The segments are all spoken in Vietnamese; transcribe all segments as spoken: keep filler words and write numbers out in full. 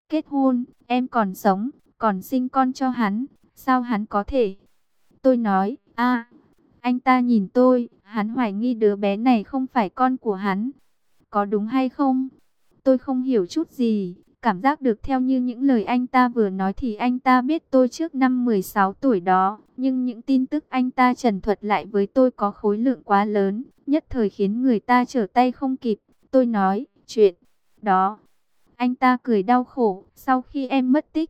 kết hôn, em còn sống, còn sinh con cho hắn, sao hắn có thể? Tôi nói, a, anh ta nhìn tôi, hắn hoài nghi đứa bé này không phải con của hắn. Có đúng hay không? Tôi không hiểu chút gì, cảm giác được theo như những lời anh ta vừa nói thì anh ta biết tôi trước năm mười sáu tuổi đó. Nhưng những tin tức anh ta trần thuật lại với tôi có khối lượng quá lớn, nhất thời khiến người ta trở tay không kịp. Tôi nói, chuyện đó. Anh ta cười đau khổ, sau khi em mất tích,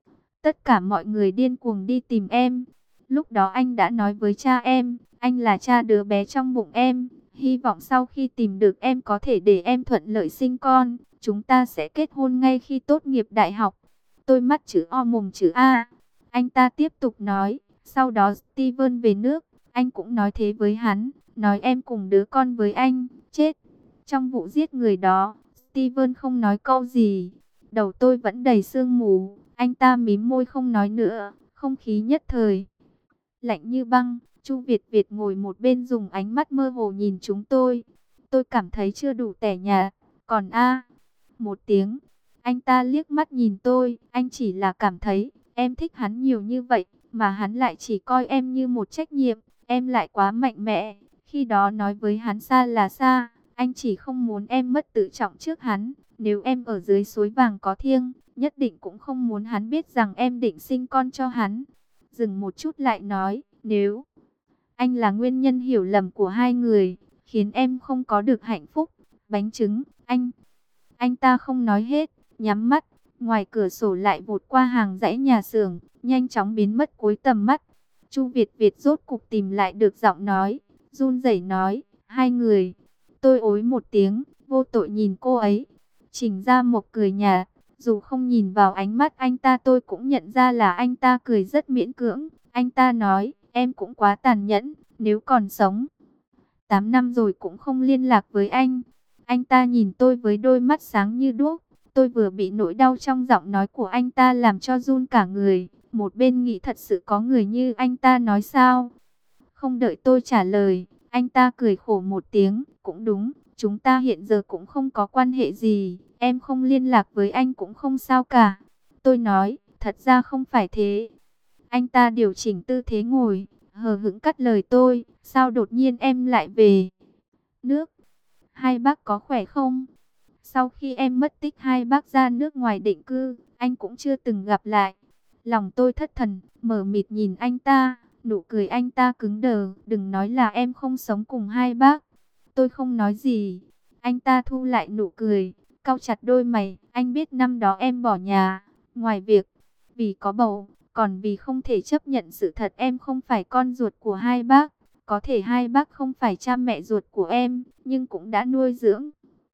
tất cả mọi người điên cuồng đi tìm em. Lúc đó anh đã nói với cha em, anh là cha đứa bé trong bụng em. Hy vọng sau khi tìm được em có thể để em thuận lợi sinh con. Chúng ta sẽ kết hôn ngay khi tốt nghiệp đại học. Tôi mắt chữ O mồm chữ A. Anh ta tiếp tục nói, sau đó Steven về nước. Anh cũng nói thế với hắn, nói em cùng đứa con với anh, chết. Trong vụ giết người đó, Steven không nói câu gì. Đầu tôi vẫn đầy sương mù. Anh ta mím môi không nói nữa. Không khí nhất thời lạnh như băng. Chu Việt Việt ngồi một bên dùng ánh mắt mơ hồ nhìn chúng tôi. Tôi cảm thấy chưa đủ tẻ nhạt. Còn a, một tiếng. Anh ta liếc mắt nhìn tôi. Anh chỉ là cảm thấy em thích hắn nhiều như vậy, mà hắn lại chỉ coi em như một trách nhiệm. Em lại quá mạnh mẽ. Khi đó nói với hắn xa là xa. Anh chỉ không muốn em mất tự trọng trước hắn. Nếu em ở dưới suối vàng có thiêng, nhất định cũng không muốn hắn biết rằng em định sinh con cho hắn. Dừng một chút lại nói, nếu anh là nguyên nhân hiểu lầm của hai người, khiến em không có được hạnh phúc, bánh trứng, anh, anh ta không nói hết, nhắm mắt, ngoài cửa sổ lại vụt qua hàng dãy nhà xưởng, nhanh chóng biến mất cuối tầm mắt. Chu Việt Việt rốt cục tìm lại được giọng nói, run rẩy nói, hai người. Tôi ối một tiếng, vô tội nhìn cô ấy. Trình Gia Mộc cười nhạt, dù không nhìn vào ánh mắt anh ta tôi cũng nhận ra là anh ta cười rất miễn cưỡng. Anh ta nói, em cũng quá tàn nhẫn, nếu còn sống. Tám năm rồi cũng không liên lạc với anh. Anh ta nhìn tôi với đôi mắt sáng như đuốc. Tôi vừa bị nỗi đau trong giọng nói của anh ta làm cho run cả người. Một bên nghĩ thật sự có người như anh ta nói sao? Không đợi tôi trả lời, anh ta cười khổ một tiếng. Cũng đúng, chúng ta hiện giờ cũng không có quan hệ gì. Em không liên lạc với anh cũng không sao cả. Tôi nói, thật ra không phải thế. Anh ta điều chỉnh tư thế ngồi, hờ hững cắt lời tôi. Sao đột nhiên em lại về nước? Hai bác có khỏe không? Sau khi em mất tích hai bác ra nước ngoài định cư, anh cũng chưa từng gặp lại. Lòng tôi thất thần, mở mịt nhìn anh ta, nụ cười anh ta cứng đờ. Đừng nói là em không sống cùng hai bác. Tôi không nói gì. Anh ta thu lại nụ cười, cau chặt đôi mày. Anh biết năm đó em bỏ nhà, ngoài việc vì có bầu, còn vì không thể chấp nhận sự thật em không phải con ruột của hai bác. Có thể hai bác không phải cha mẹ ruột của em, nhưng cũng đã nuôi dưỡng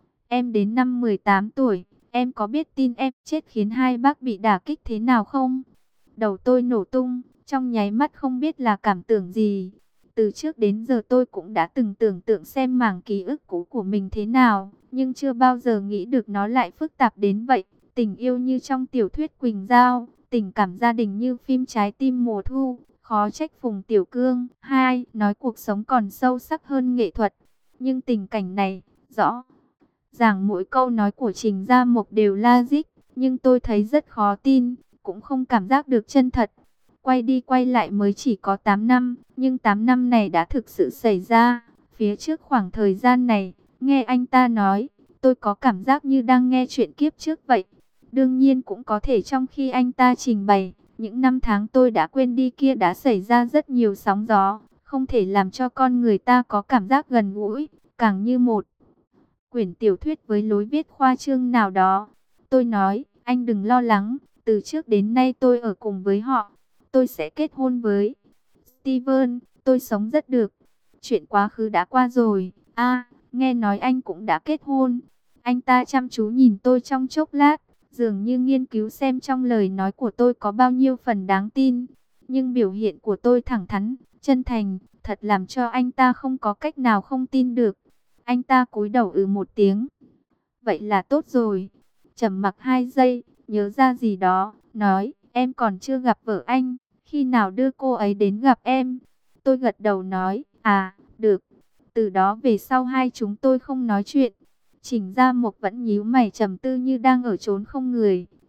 em đến năm mười tám tuổi. Em có biết tin em chết khiến hai bác bị đả kích thế nào không? Đầu tôi nổ tung, trong nháy mắt không biết là cảm tưởng gì. Từ trước đến giờ tôi cũng đã từng tưởng tượng xem mảng ký ức cũ của mình thế nào, nhưng chưa bao giờ nghĩ được nó lại phức tạp đến vậy. Tình yêu như trong tiểu thuyết Quỳnh Giao, tình cảm gia đình như phim Trái tim mùa thu, khó trách Phùng Tiểu Cương. Hai, nói cuộc sống còn sâu sắc hơn nghệ thuật. Nhưng tình cảnh này, rõ ràng mỗi câu nói của Trình Gia Mộc đều logic, nhưng tôi thấy rất khó tin, cũng không cảm giác được chân thật. Quay đi quay lại mới chỉ có tám năm, nhưng tám năm này đã thực sự xảy ra. Phía trước khoảng thời gian này, nghe anh ta nói, tôi có cảm giác như đang nghe chuyện kiếp trước vậy. Đương nhiên cũng có thể trong khi anh ta trình bày, những năm tháng tôi đã quên đi kia đã xảy ra rất nhiều sóng gió, không thể làm cho con người ta có cảm giác gần gũi, càng như một quyển tiểu thuyết với lối viết khoa trương nào đó. Tôi nói, anh đừng lo lắng, từ trước đến nay tôi ở cùng với họ, tôi sẽ kết hôn với Steven, tôi sống rất được. Chuyện quá khứ đã qua rồi. A, nghe nói anh cũng đã kết hôn. Anh ta chăm chú nhìn tôi trong chốc lát, dường như nghiên cứu xem trong lời nói của tôi có bao nhiêu phần đáng tin. Nhưng biểu hiện của tôi thẳng thắn, chân thành, thật làm cho anh ta không có cách nào không tin được. Anh ta cúi đầu ừ một tiếng. Vậy là tốt rồi. Trầm mặc hai giây, nhớ ra gì đó, nói, em còn chưa gặp vợ anh, khi nào đưa cô ấy đến gặp em? Tôi gật đầu nói, à, được. Từ đó về sau hai chúng tôi không nói chuyện. Trình Gia Mộc vẫn nhíu mày trầm tư như đang ở chốn không người.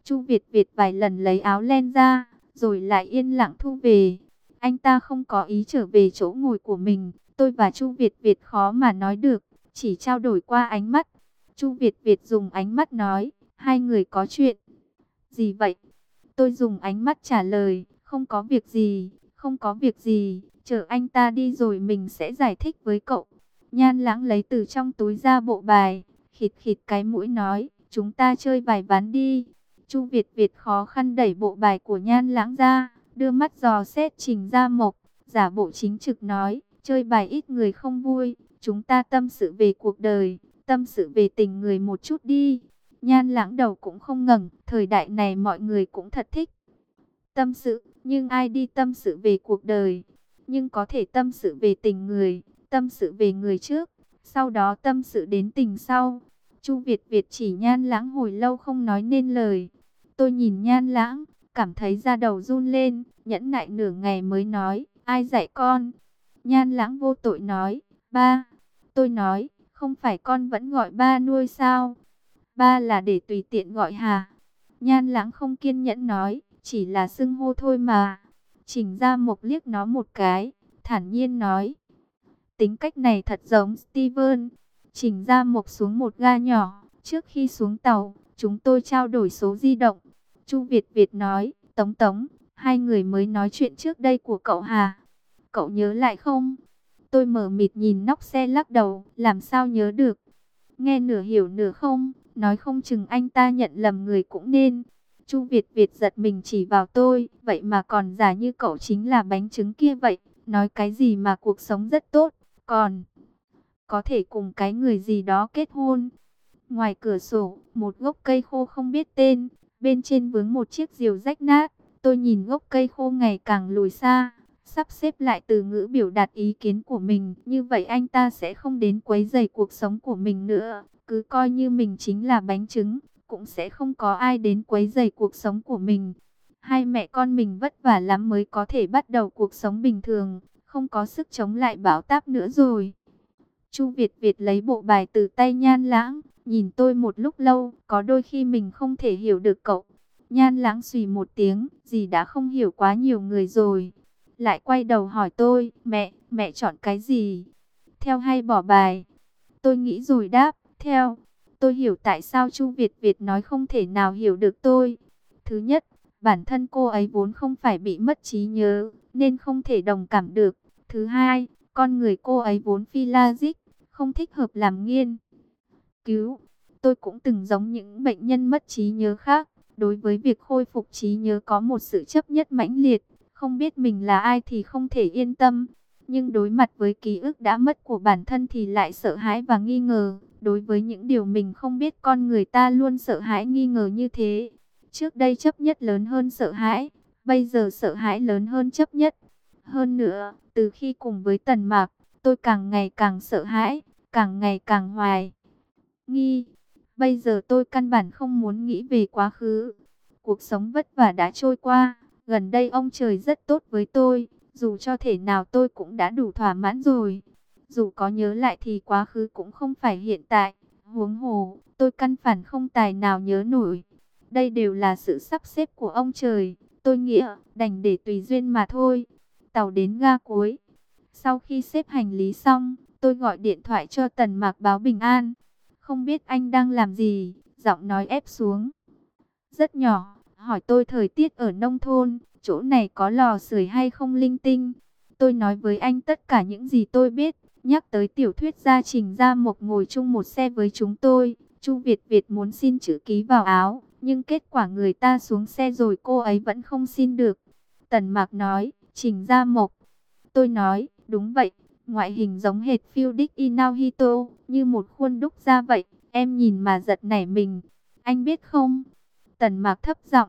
Chu Việt Việt vài lần lấy áo len ra, rồi lại yên lặng thu về. Anh ta không có ý trở về chỗ ngồi của mình. Tôi và Chu Việt Việt khó mà nói được, chỉ trao đổi qua ánh mắt. Chu Việt Việt dùng ánh mắt nói, hai người có chuyện gì vậy? Tôi dùng ánh mắt trả lời, không có việc gì, không có việc gì, chờ anh ta đi rồi mình sẽ giải thích với cậu. Nhan Lãng lấy từ trong túi ra bộ bài, khịt khịt cái mũi nói, chúng ta chơi bài ván đi. Chu Việt Việt khó khăn đẩy bộ bài của Nhan Lãng ra, đưa mắt dò xét Trình Gia Mộc, giả bộ chính trực nói, chơi bài ít người không vui, chúng ta tâm sự về cuộc đời, tâm sự về tình người một chút đi. Nhan Lãng đầu cũng không ngẩng, thời đại này mọi người cũng thật thích tâm sự, nhưng ai đi tâm sự về cuộc đời, nhưng có thể tâm sự về tình người, tâm sự về người trước, sau đó tâm sự đến tình sau. Chu Việt Việt chỉ Nhan Lãng hồi lâu không nói nên lời. Tôi nhìn Nhan Lãng, cảm thấy da đầu run lên, nhẫn nại nửa ngày mới nói, ai dạy con? Nhan Lãng vô tội nói, ba. Tôi nói, không phải con vẫn gọi ba nuôi sao? Ba là để tùy tiện gọi hà? Nhan Lãng không kiên nhẫn nói, chỉ là xưng hô thôi mà. Trình Gia Mộc liếc nó một cái, thản nhiên nói, tính cách này thật giống Steven. Trình Gia Mộc xuống một ga nhỏ, trước khi xuống tàu, chúng tôi trao đổi số di động. Chu Việt Việt nói, Tống Tống, hai người mới nói chuyện trước đây của cậu hà? Cậu nhớ lại không? Tôi mờ mịt nhìn nóc xe lắc đầu, làm sao nhớ được? Nghe nửa hiểu nửa không, nói không chừng anh ta nhận lầm người cũng nên. Chu Việt Việt giật mình chỉ vào tôi, vậy mà còn giả như cậu chính là bánh trứng kia vậy, nói cái gì mà cuộc sống rất tốt, còn có thể cùng cái người gì đó kết hôn. Ngoài cửa sổ, một gốc cây khô không biết tên, bên trên vướng một chiếc diều rách nát. Tôi nhìn gốc cây khô ngày càng lùi xa, sắp xếp lại từ ngữ biểu đạt ý kiến của mình. Như vậy anh ta sẽ không đến quấy rầy cuộc sống của mình nữa. Cứ coi như mình chính là bánh trứng, cũng sẽ không có ai đến quấy rầy cuộc sống của mình. Hai mẹ con mình vất vả lắm mới có thể bắt đầu cuộc sống bình thường, không có sức chống lại bão táp nữa rồi. Chu Việt Việt lấy bộ bài từ tay Nhan Lãng, nhìn tôi một lúc lâu, có đôi khi mình không thể hiểu được cậu. Nhan Lãng xùy một tiếng, gì đã không hiểu quá nhiều người rồi. Lại quay đầu hỏi tôi, mẹ, mẹ chọn cái gì? Theo hay bỏ bài? Tôi nghĩ rồi đáp, theo. Tôi hiểu tại sao Chu Việt Việt nói không thể nào hiểu được tôi. Thứ nhất, bản thân cô ấy vốn không phải bị mất trí nhớ, nên không thể đồng cảm được. Thứ hai, con người cô ấy vốn phi logic, không thích hợp làm nghiên cứu. Tôi cũng từng giống những bệnh nhân mất trí nhớ khác, đối với việc khôi phục trí nhớ có một sự chấp nhất mãnh liệt, không biết mình là ai thì không thể yên tâm, nhưng đối mặt với ký ức đã mất của bản thân thì lại sợ hãi và nghi ngờ. Đối với những điều mình không biết, con người ta luôn sợ hãi nghi ngờ như thế. Trước đây chấp nhất lớn hơn sợ hãi, bây giờ sợ hãi lớn hơn chấp nhất. Hơn nữa, từ khi cùng với Tần Mạc, tôi càng ngày càng sợ hãi, càng ngày càng hoài nghi. Bây giờ tôi căn bản không muốn nghĩ về quá khứ. Cuộc sống vất vả đã trôi qua, gần đây ông trời rất tốt với tôi, dù cho thể nào tôi cũng đã đủ thỏa mãn rồi. Dù có nhớ lại thì quá khứ cũng không phải hiện tại, huống hồ, tôi căn bản không tài nào nhớ nổi. Đây đều là sự sắp xếp của ông trời, tôi nghĩ đành để tùy duyên mà thôi. Tàu đến ga cuối. Sau khi xếp hành lý xong, tôi gọi điện thoại cho Tần Mạc báo bình an. Không biết anh đang làm gì, giọng nói ép xuống rất nhỏ, hỏi tôi thời tiết ở nông thôn, chỗ này có lò sưởi hay không linh tinh. Tôi nói với anh tất cả những gì tôi biết, nhắc tới tiểu thuyết gia Trình Gia Mộc ngồi chung một xe với chúng tôi. Chu Việt Việt muốn xin chữ ký vào áo, nhưng kết quả người ta xuống xe rồi cô ấy vẫn không xin được. Tần Mạc nói, Trình Gia Mộc. Tôi nói, đúng vậy, ngoại hình giống hệt Fiudic Inaohito, như một khuôn đúc ra vậy, em nhìn mà giật nảy mình. Anh biết không? Tần Mạc thấp giọng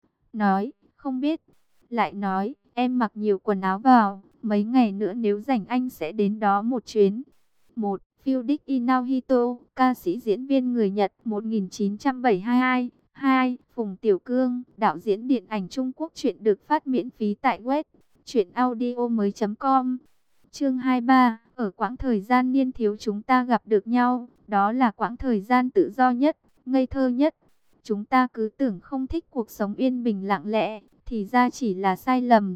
nói, không biết. Lại nói, em mặc nhiều quần áo vào, mấy ngày nữa nếu rảnh anh sẽ đến đó một chuyến. Một, Fiudic Inaohito, ca sĩ diễn viên người Nhật một nghìn chín trăm bảy mươi hai. Hai, Phùng Tiểu Cương, đạo diễn điện ảnh Trung Quốc. Truyện được phát miễn phí tại web truyện audio mới chấm com. Chương hai mươi ba, ở quãng thời gian niên thiếu chúng ta gặp được nhau, đó là quãng thời gian tự do nhất, ngây thơ nhất. Chúng ta cứ tưởng không thích cuộc sống yên bình lặng lẽ, thì ra chỉ là sai lầm.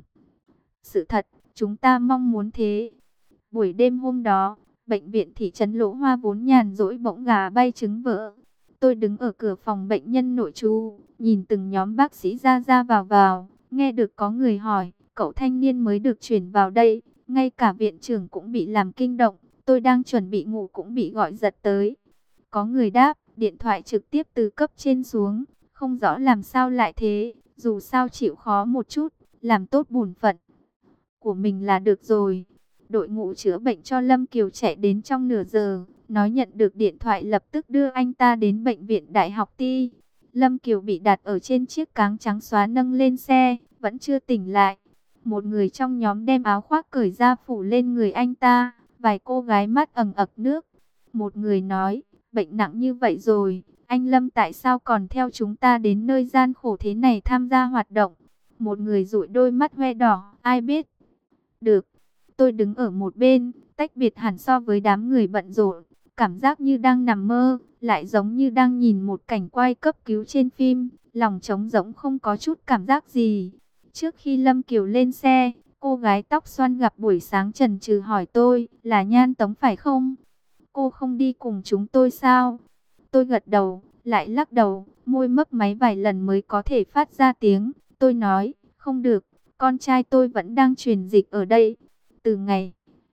Sự thật, chúng ta mong muốn thế. Buổi đêm hôm đó, bệnh viện thị trấn Lỗ Hoa vốn nhàn rỗi bỗng gà bay trứng vỡ. Tôi đứng ở cửa phòng bệnh nhân nội trú, nhìn từng nhóm bác sĩ ra ra vào vào, nghe được có người hỏi, cậu thanh niên mới được chuyển vào đây, ngay cả viện trưởng cũng bị làm kinh động, tôi đang chuẩn bị ngủ cũng bị gọi giật tới. Có người đáp, điện thoại trực tiếp từ cấp trên xuống, không rõ làm sao lại thế, dù sao chịu khó một chút, làm tốt bổn phận của mình là được rồi. Đội ngũ chữa bệnh cho Lâm Kiều chạy đến trong nửa giờ, nói nhận được điện thoại lập tức đưa anh ta đến bệnh viện Đại học Ti. Lâm Kiều bị đặt ở trên chiếc cáng trắng xóa nâng lên xe, vẫn chưa tỉnh lại. Một người trong nhóm đem áo khoác cởi ra phủ lên người anh ta, vài cô gái mắt ẩn ực nước. Một người nói, bệnh nặng như vậy rồi, anh Lâm tại sao còn theo chúng ta đến nơi gian khổ thế này tham gia hoạt động? Một người dụi đôi mắt hoe đỏ, ai biết được. Tôi đứng ở một bên, tách biệt hẳn so với đám người bận rộn, cảm giác như đang nằm mơ, lại giống như đang nhìn một cảnh quay cấp cứu trên phim, lòng trống rỗng không có chút cảm giác gì. Trước khi Lâm Kiều lên xe, cô gái tóc xoăn gặp buổi sáng chần chừ hỏi tôi, là Nhan Tống phải không? Cô không đi cùng chúng tôi sao? Tôi gật đầu, lại lắc đầu, môi mấp máy vài lần mới có thể phát ra tiếng. Tôi nói, không được, con trai tôi vẫn đang truyền dịch ở đây. Từ ngày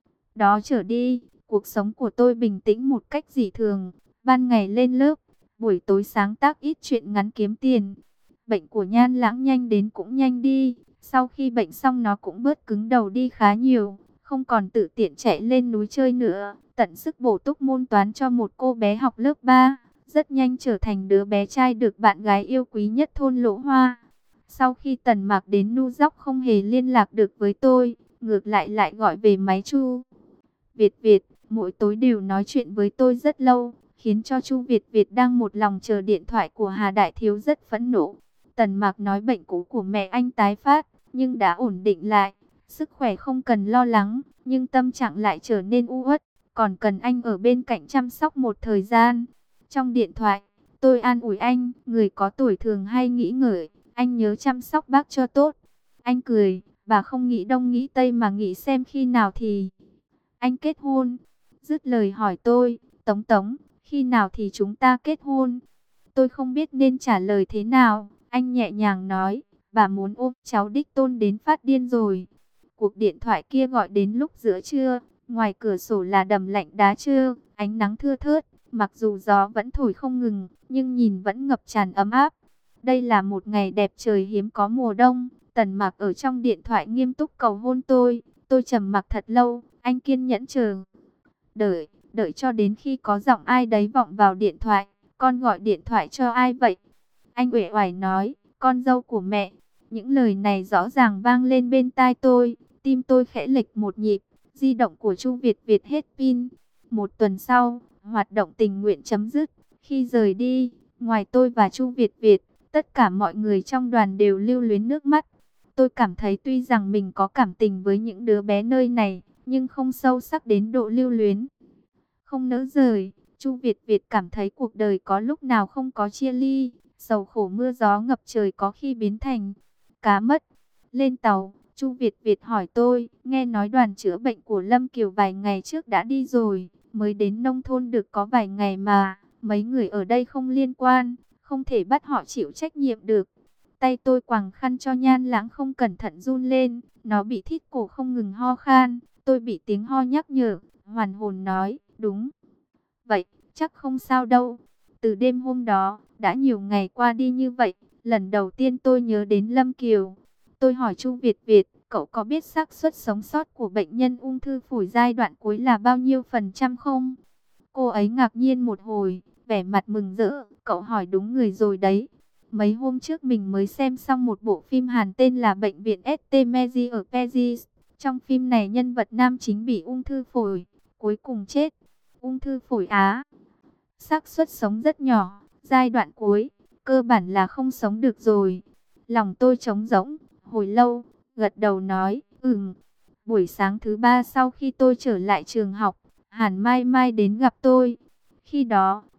đó trở đi, cuộc sống của tôi bình tĩnh một cách dị thường. Ban ngày lên lớp, buổi tối sáng tác ít chuyện ngắn kiếm tiền. Bệnh của Nhan Lãng nhanh đến cũng nhanh đi. Sau khi bệnh xong nó cũng bớt cứng đầu đi khá nhiều, không còn tự tiện chạy lên núi chơi nữa. Tận sức bổ túc môn toán cho một cô bé học lớp ba. Rất nhanh trở thành đứa bé trai được bạn gái yêu quý nhất thôn Lỗ Hoa. Sau khi Tần Mạc đến Nu Dóc không hề liên lạc được với tôi, ngược lại lại gọi về máy Chu Việt Việt, mỗi tối đều nói chuyện với tôi rất lâu, khiến cho Chu Việt Việt đang một lòng chờ điện thoại của Hà Đại Thiếu rất phẫn nộ. Tần Mạc nói bệnh cũ của mẹ anh tái phát, nhưng đã ổn định lại, sức khỏe không cần lo lắng, nhưng tâm trạng lại trở nên u uất, còn cần anh ở bên cạnh chăm sóc một thời gian. Trong điện thoại, tôi an ủi anh, người có tuổi thường hay nghĩ ngợi, anh nhớ chăm sóc bác cho tốt. Anh cười, bà không nghĩ đông nghĩ tây mà nghĩ xem khi nào thì anh kết hôn. Dứt lời hỏi tôi, Tống Tống, khi nào thì chúng ta kết hôn? Tôi không biết nên trả lời thế nào. Anh nhẹ nhàng nói, bà muốn ôm cháu đích tôn đến phát điên rồi. Cuộc điện thoại kia gọi đến lúc giữa trưa, ngoài cửa sổ là đầm lạnh đá trưa, ánh nắng thưa thớt, mặc dù gió vẫn thổi không ngừng, nhưng nhìn vẫn ngập tràn ấm áp. Đây là một ngày đẹp trời hiếm có mùa đông. Tần Mạc ở trong điện thoại nghiêm túc cầu hôn tôi. Tôi trầm mặc thật lâu, anh kiên nhẫn chờ. Đợi, đợi cho đến khi có giọng ai đấy vọng vào điện thoại. Con gọi điện thoại cho ai vậy? Anh uể oải nói, con dâu của mẹ. Những lời này rõ ràng vang lên bên tai tôi. Tim tôi khẽ lệch một nhịp. Di động của Chu Việt Việt hết pin. Một tuần sau, hoạt động tình nguyện chấm dứt. Khi rời đi, ngoài tôi và Chu Việt Việt, tất cả mọi người trong đoàn đều lưu luyến nước mắt. Tôi cảm thấy tuy rằng mình có cảm tình với những đứa bé nơi này, nhưng không sâu sắc đến độ lưu luyến. Không nỡ rời, Chu Việt Việt cảm thấy cuộc đời có lúc nào không có chia ly, sầu khổ mưa gió ngập trời có khi biến thành cá mất. Lên tàu, Chu Việt Việt hỏi tôi, nghe nói đoàn chữa bệnh của Lâm Kiều vài ngày trước đã đi rồi, mới đến nông thôn được có vài ngày mà, mấy người ở đây không liên quan, không thể bắt họ chịu trách nhiệm được. Tay tôi quàng khăn cho Nhan Lãng không cẩn thận run lên, nó bị thít cổ không ngừng ho khan, tôi bị tiếng ho nhắc nhở, hoàn hồn nói, đúng vậy, chắc không sao đâu. Từ đêm hôm đó, đã nhiều ngày qua đi như vậy, lần đầu tiên tôi nhớ đến Lâm Kiều. Tôi hỏi Chu Việt Việt, cậu có biết xác suất sống sót của bệnh nhân ung thư phổi giai đoạn cuối là bao nhiêu phần trăm không? Cô ấy ngạc nhiên một hồi, vẻ mặt mừng rỡ, cậu hỏi đúng người rồi đấy. Mấy hôm trước mình mới xem xong một bộ phim Hàn tên là Bệnh viện ét tê Meiji ở Paris. Trong phim này nhân vật nam chính bị ung thư phổi, cuối cùng chết. Ung thư phổi Á, xác suất sống rất nhỏ, giai đoạn cuối, cơ bản là không sống được rồi. Lòng tôi trống rỗng, hồi lâu, gật đầu nói, ừm. Buổi sáng thứ ba sau khi tôi trở lại trường học, Hàn Mai Mai đến gặp tôi. Khi đó,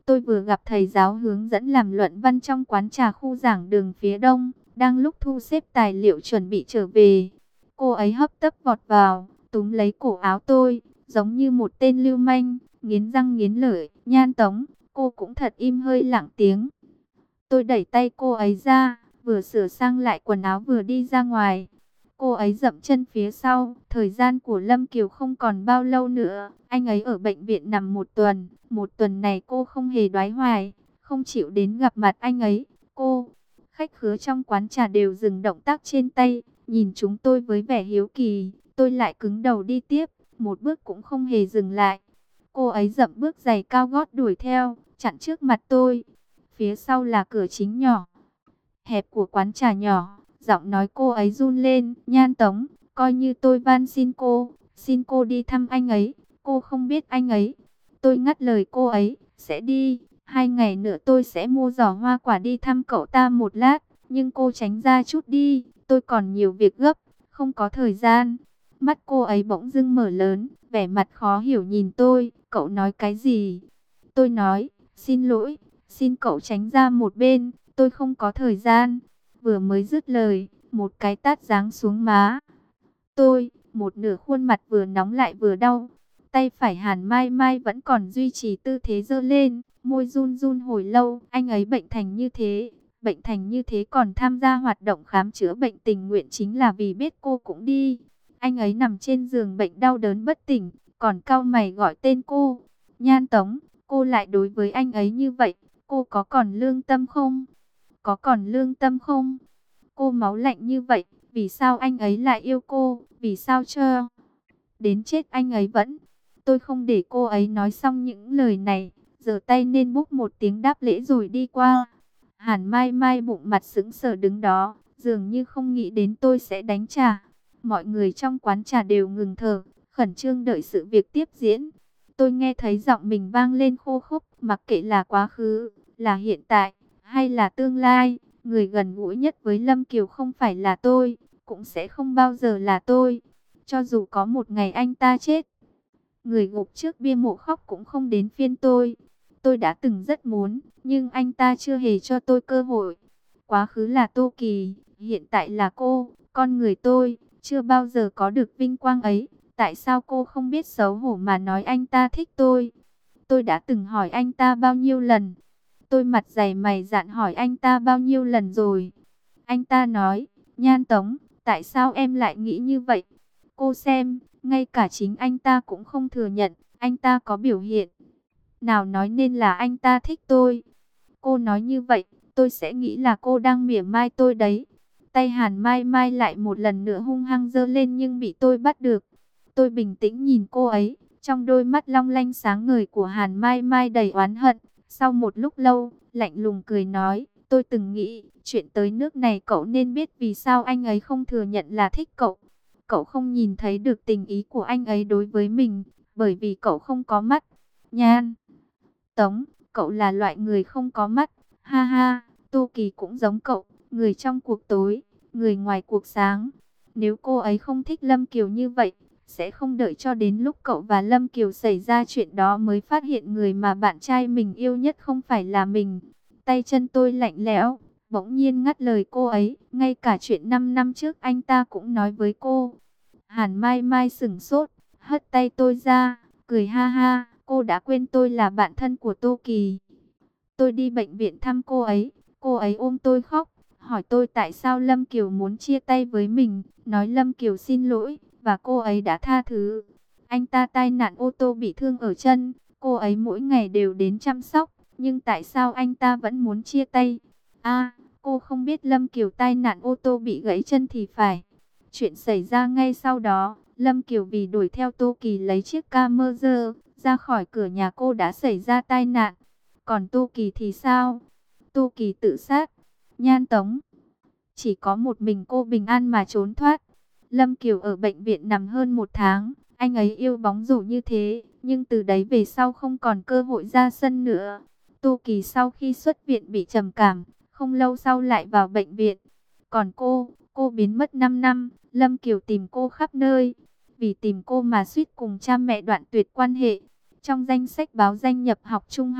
tôi vừa gặp thầy giáo hướng dẫn làm luận văn trong quán trà khu giảng đường phía đông, đang lúc thu xếp tài liệu chuẩn bị trở về. Cô ấy hấp tấp vọt vào, túm lấy cổ áo tôi, giống như một tên lưu manh, nghiến răng nghiến lợi. Nhan Tống, cô cũng thật im hơi lặng tiếng. Tôi đẩy tay cô ấy ra, vừa sửa sang lại quần áo vừa đi ra ngoài. Cô ấy dậm chân phía sau, thời gian của Lâm Kiều không còn bao lâu nữa. Anh ấy ở bệnh viện nằm một tuần, một tuần này cô không hề đoái hoài, không chịu đến gặp mặt anh ấy. Cô, khách khứa trong quán trà đều dừng động tác trên tay, nhìn chúng tôi với vẻ hiếu kỳ. Tôi lại cứng đầu đi tiếp, một bước cũng không hề dừng lại. Cô ấy dậm bước giày cao gót đuổi theo, chặn trước mặt tôi. Phía sau là cửa chính nhỏ, hẹp của quán trà nhỏ. Giọng nói cô ấy run lên. Nhan Tống, coi như tôi van xin cô, xin cô đi thăm anh ấy. Cô không biết anh ấy. Tôi ngắt lời cô ấy, sẽ đi. Hai ngày nữa tôi sẽ mua giỏ hoa quả đi thăm cậu ta một lát. Nhưng cô tránh ra chút đi, tôi còn nhiều việc gấp, không có thời gian. Mắt cô ấy bỗng dưng mở lớn, vẻ mặt khó hiểu nhìn tôi. Cậu nói cái gì? Tôi nói, xin lỗi, xin cậu tránh ra một bên, tôi không có thời gian. Vừa mới dứt lời, một cái tát giáng xuống má tôi, một nửa khuôn mặt vừa nóng lại vừa đau. Tay phải Hàn Mai Mai vẫn còn duy trì tư thế giơ lên, môi run run hồi lâu. Anh ấy bệnh thành như thế, bệnh thành như thế còn tham gia hoạt động khám chữa bệnh tình nguyện chính là vì biết cô cũng đi. Anh ấy nằm trên giường bệnh đau đớn bất tỉnh, còn cau mày gọi tên cô. Nhan Tống, cô lại đối với anh ấy như vậy, cô có còn lương tâm không? Có còn lương tâm không? Cô máu lạnh như vậy, vì sao anh ấy lại yêu cô? Vì sao cho đến chết anh ấy vẫn? Tôi không để cô ấy nói xong những lời này, giơ tay nên búp một tiếng đáp lễ rồi đi qua. Hàn Mai Mai bụng mặt sững sờ đứng đó, dường như không nghĩ đến tôi sẽ đánh trả. Mọi người trong quán trà đều ngừng thở, khẩn trương đợi sự việc tiếp diễn. Tôi nghe thấy giọng mình vang lên khô khốc, mặc kệ là quá khứ, là hiện tại, hay là tương lai, người gần gũi nhất với Lâm Kiều không phải là tôi, cũng sẽ không bao giờ là tôi. Cho dù có một ngày anh ta chết, người gục trước bia mộ khóc cũng không đến phiên tôi. Tôi đã từng rất muốn, nhưng anh ta chưa hề cho tôi cơ hội. Quá khứ là Tô Kỳ, hiện tại là cô, con người tôi, chưa bao giờ có được vinh quang ấy. Tại sao cô không biết xấu hổ mà nói anh ta thích tôi? Tôi đã từng hỏi anh ta bao nhiêu lần. Tôi mặt dày mày dạn hỏi anh ta bao nhiêu lần rồi. Anh ta nói, Nhan Tống, tại sao em lại nghĩ như vậy? Cô xem, ngay cả chính anh ta cũng không thừa nhận, anh ta có biểu hiện nào nói nên là anh ta thích tôi. Cô nói như vậy, tôi sẽ nghĩ là cô đang mỉa mai tôi đấy. Tay Hàn Mai Mai lại một lần nữa hung hăng giơ lên nhưng bị tôi bắt được. Tôi bình tĩnh nhìn cô ấy, trong đôi mắt long lanh sáng ngời của Hàn Mai Mai đầy oán hận. Sau một lúc lâu, lạnh lùng cười nói, tôi từng nghĩ, chuyện tới nước này cậu nên biết vì sao anh ấy không thừa nhận là thích cậu. Cậu không nhìn thấy được tình ý của anh ấy đối với mình, bởi vì cậu không có mắt. Nhan Tống, cậu là loại người không có mắt. Ha ha, Tô Kỳ cũng giống cậu, người trong cuộc tối, người ngoài cuộc sáng. Nếu cô ấy không thích Lâm Kiều như vậy, sẽ không đợi cho đến lúc cậu và Lâm Kiều xảy ra chuyện đó mới phát hiện người mà bạn trai mình yêu nhất không phải là mình. Tay chân tôi lạnh lẽo, bỗng nhiên ngắt lời cô ấy. Ngay cả chuyện năm năm trước anh ta cũng nói với cô. Hàn Mai Mai sửng sốt, hất tay tôi ra, cười ha ha. Cô đã quên tôi là bạn thân của Tô Kỳ. Tôi đi bệnh viện thăm cô ấy. Cô ấy ôm tôi khóc, hỏi tôi tại sao Lâm Kiều muốn chia tay với mình. Nói Lâm Kiều xin lỗi, và cô ấy đã tha thứ. Anh ta tai nạn ô tô bị thương ở chân, cô ấy mỗi ngày đều đến chăm sóc. Nhưng tại sao anh ta vẫn muốn chia tay? À, cô không biết Lâm Kiều tai nạn ô tô bị gãy chân thì phải. Chuyện xảy ra ngay sau đó, Lâm Kiều vì đuổi theo Tô Kỳ lấy chiếc camera ra khỏi cửa nhà cô đã xảy ra tai nạn. Còn Tô Kỳ thì sao? Tô Kỳ tự sát. Nhan Tống, chỉ có một mình cô bình an mà trốn thoát. Lâm Kiều ở bệnh viện nằm hơn một tháng. Anh ấy yêu bóng rổ như thế, nhưng từ đấy về sau không còn cơ hội ra sân nữa. Tô Kỳ sau khi xuất viện bị trầm cảm, không lâu sau lại vào bệnh viện. Còn cô, cô biến mất năm năm. Lâm Kiều tìm cô khắp nơi, vì tìm cô mà suýt cùng cha mẹ đoạn tuyệt quan hệ. Trong danh sách báo danh nhập học trung học,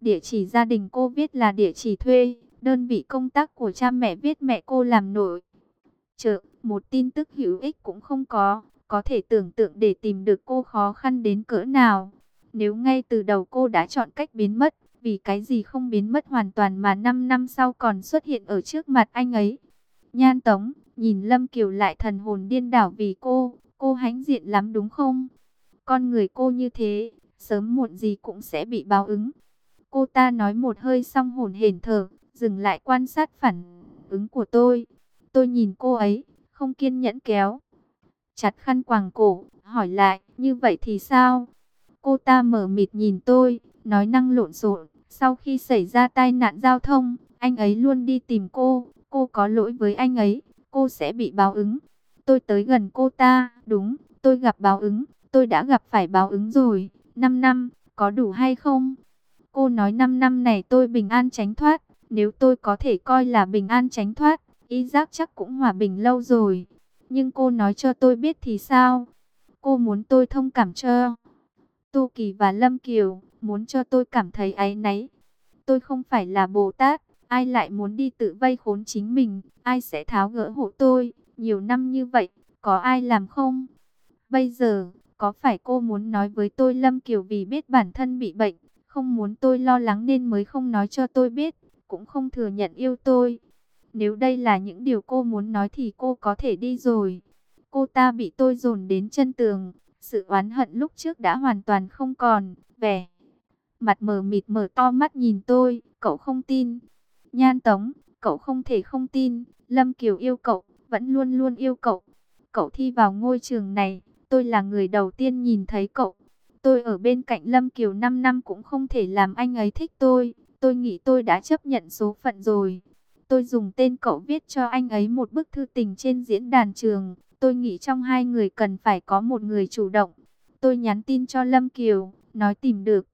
Địa chỉ gia đình cô viết là địa chỉ thuê, đơn vị công tác của cha mẹ viết mẹ cô làm nội trợ, một tin tức hữu ích cũng không có. Có thể tưởng tượng để tìm được cô khó khăn đến cỡ nào. Nếu ngay từ đầu cô đã chọn cách biến mất, vì cái gì không biến mất hoàn toàn mà năm năm sau còn xuất hiện ở trước mặt anh ấy. Nhan Tống, nhìn Lâm Kiều lại thần hồn điên đảo vì cô, cô hãnh diện lắm đúng không? Con người cô như thế, sớm muộn gì cũng sẽ bị báo ứng. Cô ta nói một hơi xong hổn hển thở, dừng lại quan sát phản ứng của tôi. Tôi nhìn cô ấy, không kiên nhẫn kéo chặt khăn quàng cổ, hỏi lại, như vậy thì sao? Cô ta mở mịt nhìn tôi, nói năng lộn xộn, sau khi xảy ra tai nạn giao thông, anh ấy luôn đi tìm cô, cô có lỗi với anh ấy, cô sẽ bị báo ứng. Tôi tới gần cô ta, đúng, tôi gặp báo ứng, tôi đã gặp phải báo ứng rồi, năm năm, có đủ hay không? Cô nói năm năm này tôi bình an tránh thoát, nếu tôi có thể coi là bình an tránh thoát, y giác chắc cũng hòa bình lâu rồi. Nhưng cô nói cho tôi biết thì sao? Cô muốn tôi thông cảm cho Tô Kỳ và Lâm Kiều, muốn cho tôi cảm thấy áy náy. Tôi không phải là Bồ Tát, ai lại muốn đi tự vây khốn chính mình, ai sẽ tháo gỡ hộ tôi, nhiều năm như vậy, có ai làm không? Bây giờ, có phải cô muốn nói với tôi Lâm Kiều vì biết bản thân bị bệnh, không muốn tôi lo lắng nên mới không nói cho tôi biết, cũng không thừa nhận yêu tôi. Nếu đây là những điều cô muốn nói thì cô có thể đi rồi. Cô ta bị tôi dồn đến chân tường, sự oán hận lúc trước đã hoàn toàn không còn, vẻ mặt mờ mịt mở to mắt nhìn tôi, cậu không tin. Nhan Tống, cậu không thể không tin, Lâm Kiều yêu cậu, vẫn luôn luôn yêu cậu. Cậu thi vào ngôi trường này, tôi là người đầu tiên nhìn thấy cậu. Tôi ở bên cạnh Lâm Kiều năm năm cũng không thể làm anh ấy thích tôi. Tôi nghĩ tôi đã chấp nhận số phận rồi. Tôi dùng tên cậu viết cho anh ấy một bức thư tình trên diễn đàn trường. Tôi nghĩ trong hai người cần phải có một người chủ động. Tôi nhắn tin cho Lâm Kiều, nói tìm được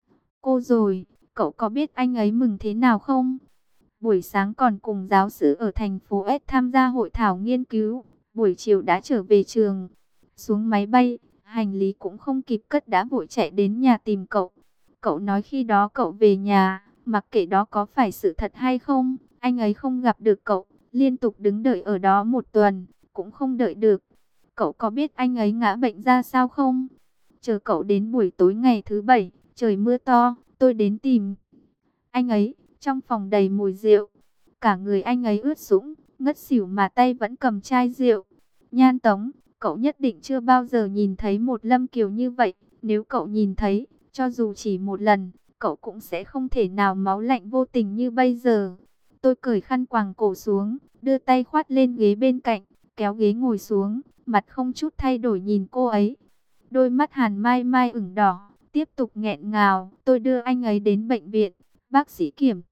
cô rồi. Cậu có biết anh ấy mừng thế nào không? Buổi sáng còn cùng giáo sư ở thành phố S tham gia hội thảo nghiên cứu. Buổi chiều đã trở về trường. Xuống máy bay, hành lý cũng không kịp cất đã vội chạy đến nhà tìm cậu. Cậu nói khi đó cậu về nhà, mặc kệ đó có phải sự thật hay không, anh ấy không gặp được cậu, liên tục đứng đợi ở đó một tuần, cũng không đợi được. Cậu có biết anh ấy ngã bệnh ra sao không? Chờ cậu đến buổi tối ngày thứ bảy, trời mưa to, tôi đến tìm anh ấy, trong phòng đầy mùi rượu. Cả người anh ấy ướt sũng, ngất xỉu mà tay vẫn cầm chai rượu. Nhan Tống, cậu nhất định chưa bao giờ nhìn thấy một Lâm Kiều như vậy. Nếu cậu nhìn thấy, cho dù chỉ một lần, cậu cũng sẽ không thể nào máu lạnh vô tình như bây giờ. Tôi cởi khăn quàng cổ xuống, đưa tay khoát lên ghế bên cạnh, kéo ghế ngồi xuống, mặt không chút thay đổi nhìn cô ấy. Đôi mắt Hàn Mai Mai ửng đỏ, tiếp tục nghẹn ngào. Tôi đưa anh ấy đến bệnh viện, bác sĩ kiểm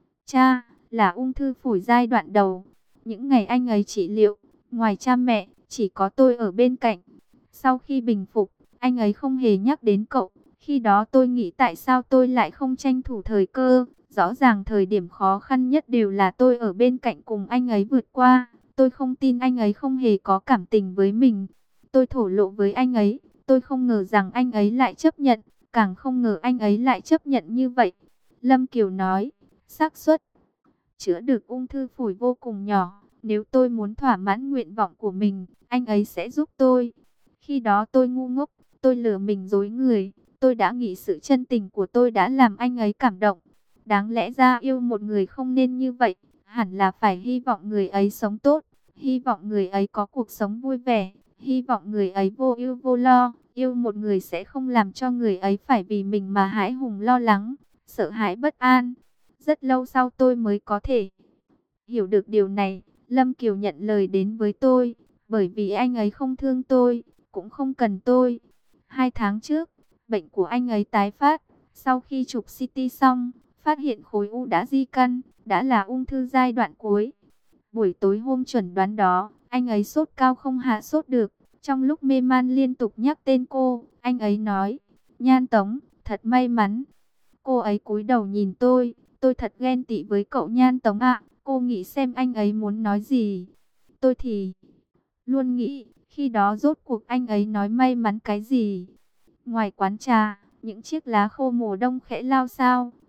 tra là ung thư phổi giai đoạn đầu. Những ngày anh ấy trị liệu, ngoài cha mẹ, chỉ có tôi ở bên cạnh. Sau khi bình phục, anh ấy không hề nhắc đến cậu. Khi đó tôi nghĩ tại sao tôi lại không tranh thủ thời cơ. Rõ ràng thời điểm khó khăn nhất đều là tôi ở bên cạnh cùng anh ấy vượt qua. Tôi không tin anh ấy không hề có cảm tình với mình. Tôi thổ lộ với anh ấy. Tôi không ngờ rằng anh ấy lại chấp nhận. Càng không ngờ anh ấy lại chấp nhận như vậy. Lâm Kiều nói, xác suất chữa được ung thư phổi vô cùng nhỏ. Nếu tôi muốn thỏa mãn nguyện vọng của mình, anh ấy sẽ giúp tôi. Khi đó tôi ngu ngốc, tôi lừa mình dối người. Tôi đã nghĩ sự chân tình của tôi đã làm anh ấy cảm động. Đáng lẽ ra yêu một người không nên như vậy. Hẳn là phải hy vọng người ấy sống tốt. Hy vọng người ấy có cuộc sống vui vẻ. Hy vọng người ấy vô ưu vô lo. Yêu một người sẽ không làm cho người ấy phải vì mình mà hãi hùng lo lắng, sợ hãi bất an. Rất lâu sau tôi mới có thể hiểu được điều này. Lâm Kiều nhận lời đến với tôi, bởi vì anh ấy không thương tôi, cũng không cần tôi. Hai tháng trước, bệnh của anh ấy tái phát. Sau khi chụp xê tê xong, phát hiện khối u đã di căn, đã là ung thư giai đoạn cuối. Buổi tối hôm chuẩn đoán đó, anh ấy sốt cao không hạ sốt được. Trong lúc mê man liên tục nhắc tên cô, anh ấy nói, Nhan Tống, thật may mắn. Cô ấy cúi đầu nhìn tôi, tôi thật ghen tị với cậu Nhan Tống ạ. Cô nghĩ xem anh ấy muốn nói gì. Tôi thì luôn nghĩ, khi đó rốt cuộc anh ấy nói may mắn cái gì. Ngoài quán trà, những chiếc lá khô mùa đông khẽ lao xao,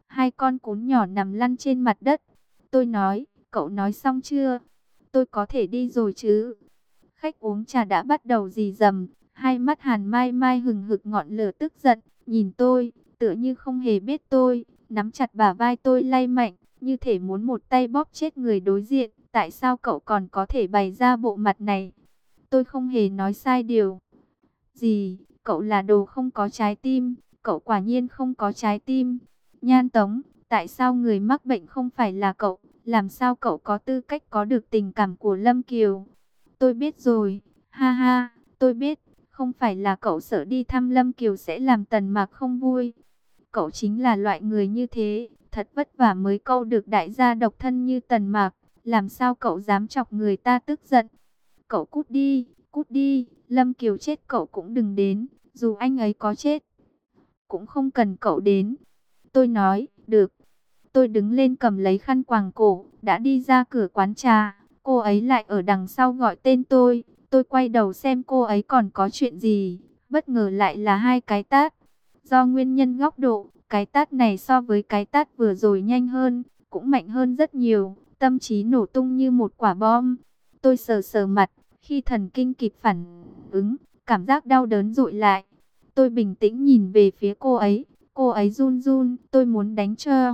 Hai con cún nhỏ nằm lăn trên mặt đất. Tôi nói, cậu nói xong chưa? Tôi có thể đi rồi chứ? Khách uống trà đã bắt đầu rì rầm, hai mắt Hàn Mai Mai hừng hực ngọn lửa tức giận, nhìn tôi, tựa như không hề biết tôi, nắm chặt bả vai tôi lay mạnh, như thể muốn một tay bóp chết người đối diện. Tại sao cậu còn có thể bày ra bộ mặt này? Tôi không hề nói sai điều gì, cậu là đồ không có trái tim, cậu quả nhiên không có trái tim. Nhan Tống, tại sao người mắc bệnh không phải là cậu? Làm sao cậu có tư cách có được tình cảm của Lâm Kiều? Tôi biết rồi, ha ha, tôi biết, không phải là cậu sợ đi thăm Lâm Kiều sẽ làm Tần Mạc không vui. Cậu chính là loại người như thế, thật vất vả mới câu được đại gia độc thân như Tần Mạc, làm sao cậu dám chọc người ta tức giận? Cậu cút đi, cút đi, Lâm Kiều chết cậu cũng đừng đến, dù anh ấy có chết, cũng không cần cậu đến. Tôi nói, được. Tôi đứng lên cầm lấy khăn quàng cổ, đã đi ra cửa quán trà. Cô ấy lại ở đằng sau gọi tên tôi. Tôi quay đầu xem cô ấy còn có chuyện gì. Bất ngờ lại là hai cái tát. Do nguyên nhân góc độ, cái tát này so với cái tát vừa rồi nhanh hơn, cũng mạnh hơn rất nhiều. Tâm trí nổ tung như một quả bom. Tôi sờ sờ mặt, khi thần kinh kịp phản ứng, cảm giác đau đớn dội lại. Tôi bình tĩnh nhìn về phía cô ấy. Cô ấy run run, tôi muốn đánh cho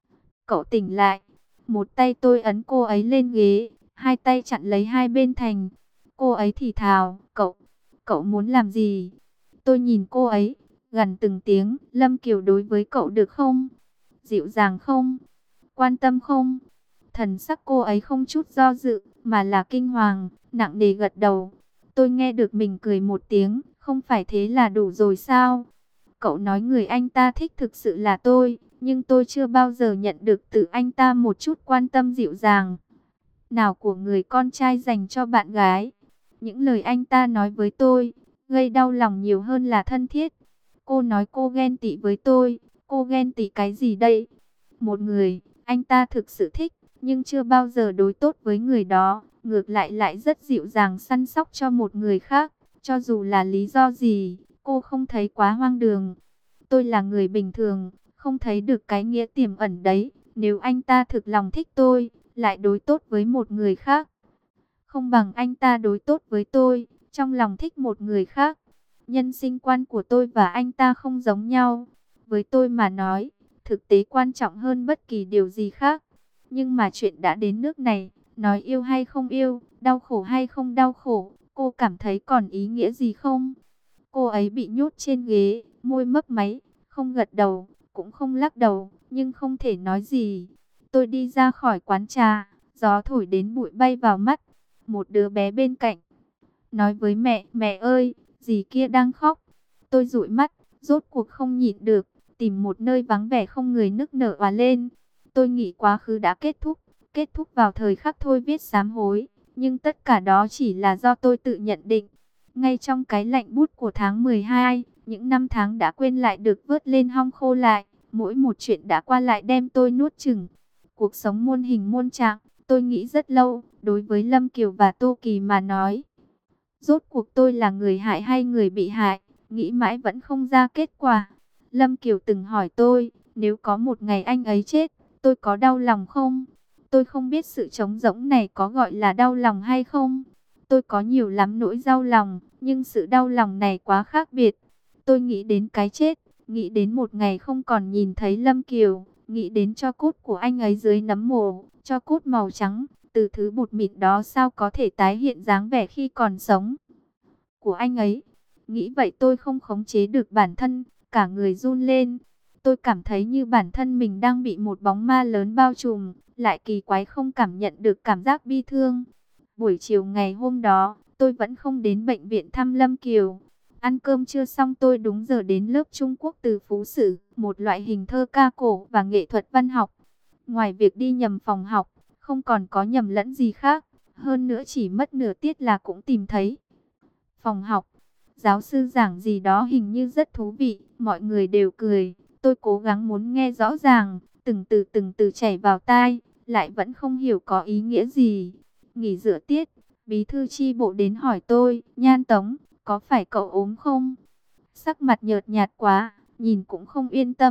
cậu tỉnh lại. Một tay tôi ấn cô ấy lên ghế, hai tay chặn lấy hai bên thành. Cô ấy thì thào, cậu, cậu muốn làm gì? Tôi nhìn cô ấy, gằn từng tiếng, Lâm Kiều đối với cậu được không? Dịu dàng không? Quan tâm không? Thần sắc cô ấy không chút do dự, mà là kinh hoàng, nặng nề gật đầu. Tôi nghe được mình cười một tiếng, không phải thế là đủ rồi sao? Cậu nói người anh ta thích thực sự là tôi, nhưng tôi chưa bao giờ nhận được từ anh ta một chút quan tâm dịu dàng nào của người con trai dành cho bạn gái. Những lời anh ta nói với tôi, gây đau lòng nhiều hơn là thân thiết. Cô nói cô ghen tị với tôi, cô ghen tị cái gì đây? Một người, anh ta thực sự thích, nhưng chưa bao giờ đối tốt với người đó, ngược lại lại rất dịu dàng săn sóc cho một người khác, cho dù là lý do gì, cô không thấy quá hoang đường. Tôi là người bình thường, không thấy được cái nghĩa tiềm ẩn đấy. Nếu anh ta thực lòng thích tôi, lại đối tốt với một người khác, không bằng anh ta đối tốt với tôi, trong lòng thích một người khác. Nhân sinh quan của tôi và anh ta không giống nhau. Với tôi mà nói, thực tế quan trọng hơn bất kỳ điều gì khác. Nhưng mà chuyện đã đến nước này, nói yêu hay không yêu, đau khổ hay không đau khổ, cô cảm thấy còn ý nghĩa gì không? Cô ấy bị nhốt trên ghế, môi mấp máy, không gật đầu, cũng không lắc đầu, nhưng không thể nói gì. Tôi đi ra khỏi quán trà, gió thổi đến bụi bay vào mắt. Một đứa bé bên cạnh nói với mẹ, mẹ ơi, dì kia đang khóc. Tôi dụi mắt, rốt cuộc không nhịn được, tìm một nơi vắng vẻ không người nức nở òa lên. Tôi nghĩ quá khứ đã kết thúc, kết thúc vào thời khắc thôi viết sám hối, nhưng tất cả đó chỉ là do tôi tự nhận định. Ngay trong cái lạnh bút của tháng mười hai, những năm tháng đã quên lại được vớt lên hong khô lại, mỗi một chuyện đã qua lại đem tôi nuốt chửng. Cuộc sống muôn hình muôn trạng, tôi nghĩ rất lâu, đối với Lâm Kiều và Tô Kỳ mà nói. Rốt cuộc tôi là người hại hay người bị hại, nghĩ mãi vẫn không ra kết quả. Lâm Kiều từng hỏi tôi, nếu có một ngày anh ấy chết, tôi có đau lòng không? Tôi không biết sự trống rỗng này có gọi là đau lòng hay không. Tôi có nhiều lắm nỗi đau lòng, nhưng sự đau lòng này quá khác biệt. Tôi nghĩ đến cái chết, nghĩ đến một ngày không còn nhìn thấy Lâm Kiều, nghĩ đến cho cốt của anh ấy dưới nấm mồ, cho cốt màu trắng, từ thứ bột mịn đó sao có thể tái hiện dáng vẻ khi còn sống của anh ấy. Nghĩ vậy tôi không khống chế được bản thân, cả người run lên. Tôi cảm thấy như bản thân mình đang bị một bóng ma lớn bao trùm, lại kỳ quái không cảm nhận được cảm giác bi thương. Buổi chiều ngày hôm đó, tôi vẫn không đến bệnh viện thăm Lâm Kiều. Ăn cơm trưa xong tôi đúng giờ đến lớp Trung Quốc từ Phú Sử, một loại hình thơ ca cổ và nghệ thuật văn học. Ngoài việc đi nhầm phòng học, không còn có nhầm lẫn gì khác. Hơn nữa chỉ mất nửa tiết là cũng tìm thấy phòng học. Giáo sư giảng gì đó hình như rất thú vị, mọi người đều cười. Tôi cố gắng muốn nghe rõ ràng, từng từ từng từ chảy vào tai, lại vẫn không hiểu có ý nghĩa gì. Nghỉ giữa tiết, bí thư chi bộ đến hỏi tôi, Nhan Tống, có phải cậu ốm không? Sắc mặt nhợt nhạt quá, nhìn cũng không yên tâm.